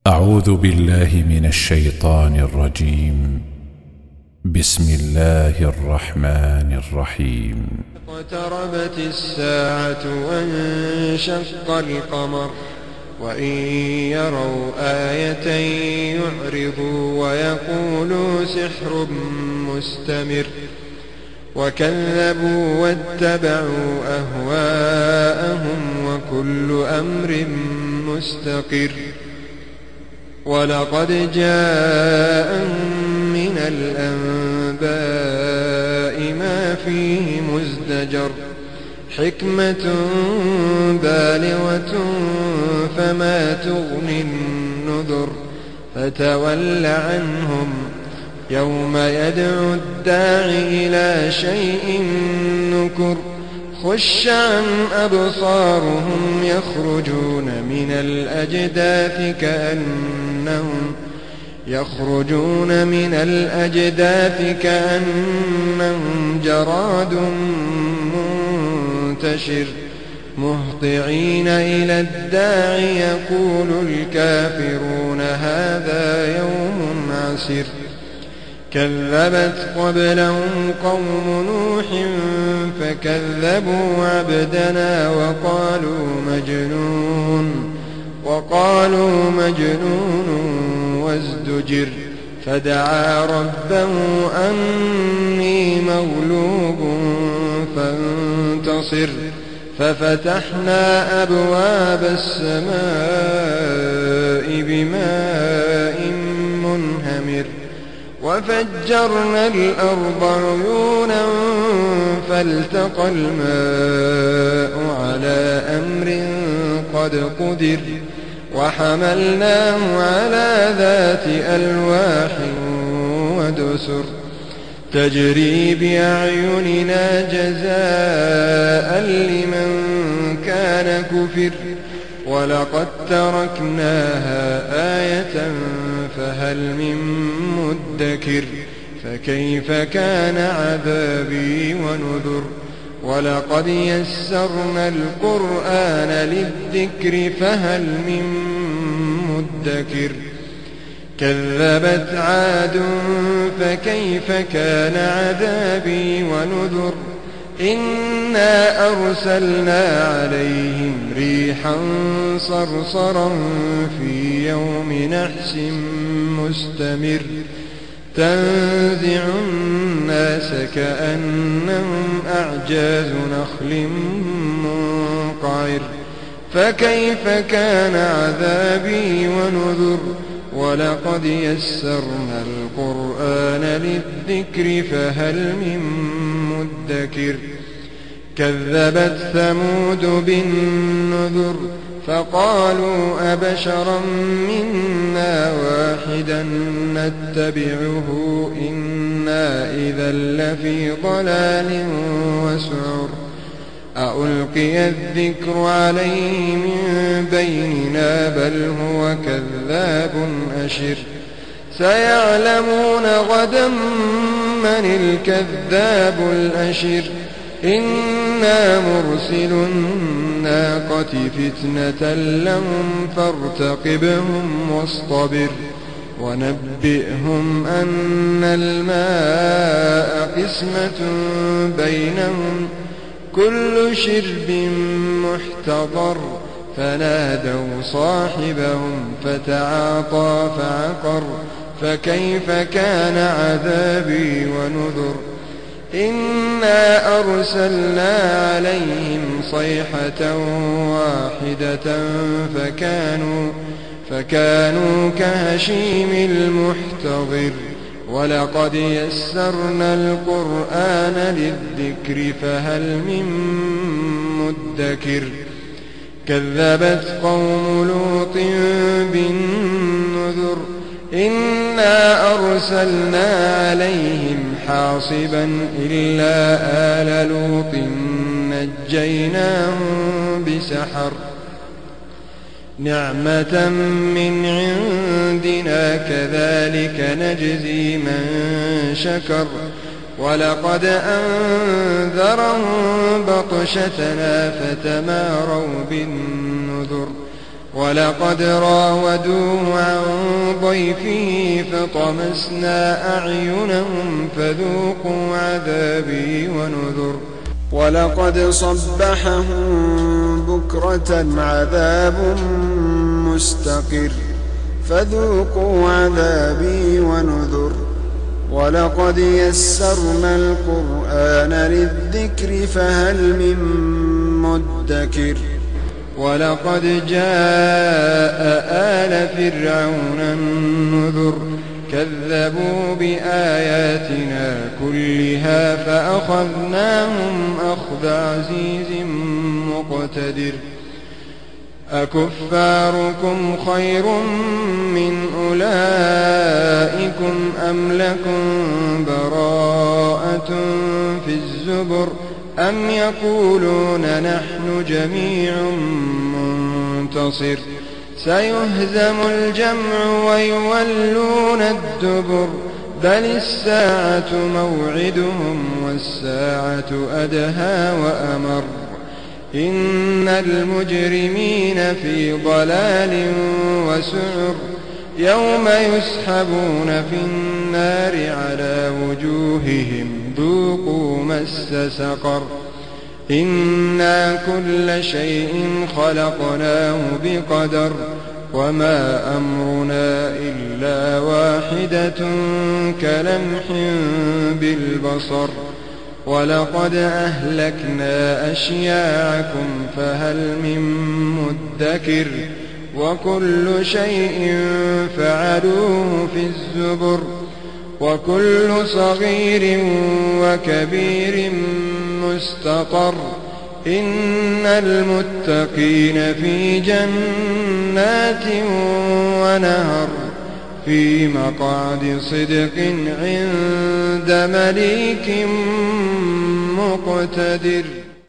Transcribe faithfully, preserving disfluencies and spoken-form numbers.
أعوذ بالله من الشيطان الرجيم. بسم الله الرحمن الرحيم. اقتربت الساعة وانشق القمر وإن يروا آية يعرضوا ويقولوا سحر مستمر وكذبوا واتبعوا أهواءهم وكل أمر مستقر. ولقد جاءهم من الأنباء ما فيه مزدجر حكمة بالغة فما تغني النذر. فتول عنهم يوم يدعو الداع إلى شيء نكر. خش عن أبصارهم يخرجون من الأجداث كأنهم يخرجون من الأجداث كأنهم جراد منتشر مهطعين إلى الداع يقول الكافرون هذا يوم عسر. كذبت قبلهم قوم نوح فكذبوا عبدنا وقالوا مجنون وقالوا مجنون وازدجر. فدعا ربه أني مغلوب فانتصر. ففتحنا أبواب السماء بماء منهمر وفجرنا الأرض عيونا فالتقى الماء على أمر قد قدر. وحملناه على ذات ألواح ودسر تجري بأعيننا جزاء لمن كان كفر. ولقد تركناها آية فهل من مدكر. فكيف كان عذابي ونذر. ولقد يسرنا القرآن للذكر فهل من مدكر. كذبت عاد فكيف كان عذابي ونذر. إنا أرسلنا عليهم ريحا صرصرا في يوم نحس مستمر تنزع الناس كأنهم أعجاز نخل منقعر. فكيف كان عذابي ونذر. ولقد يسرنا القرآن للذكر فهل من مدكر. كذبت ثمود بالنذر فقالوا أبشرا منا واحدا نتبعه إنا إذا لفي ضلال وسعر. أألقي الذكر عليه من بيننا بل هو كذاب أشر. سيعلمون غدا من الكذاب الأشر. إنا مرسل الناقة فتنة لهم فارتقبهم واصطبر. ونبئهم أن الماء قسمة بينهم كل شرب محتضر. فنادوا صاحبهم فتعاطى فعقر. فكيف كان عذابي ونذر. إنا أرسلنا عليهم صيحة واحدة فكانوا, فكانوا كهشيم المحتضر. ولقد يسرنا القرآن للذكر فهل من مدكر. كذبت قوم لوط بالنذر إنا أرسلنا عليهم حاصبا إلا آل لوط نجيناهم بسحر نعمة من عندنا كذلك نجزي من شكر. ولقد أنذرهم بطشتنا فتماروا بالنذر. ولقد راودوه عن ضيفه فطمسنا أعينهم فذوقوا عذابي ونذر ولقد صبحهم بكرة عذاب مستقر فذوقوا عذابي ونذر ولقد يسرنا القرآن للذكر فهل من مدكر ولقد جاء آل فرعون النذر كذبوا بآياتنا كلها فأخذناهم أخذ عزيز مقتدر أكفاركم خير من أولئكم أم لكم براءة في الزبر أم يقولون نحن جميع منتصر سيهزم الجمع ويولون الدبر بل الساعة موعدهم والساعة أدهى وأمر إن المجرمين في ضلال وسعر يوم يسحبون في النار على وجوههم ذوقوا مس سقر إنا كل شيء خلقناه بقدر وما أمرنا إلا واحدة كلمح بالبصر ولقد أهلكنا أشياعكم فهل من مدكر وكل شيء فعلوه في الزبر وكل صغير وكبير مستقر إن المتقين في جنات ونهر في مقعد صدق عند مليك مقتدر.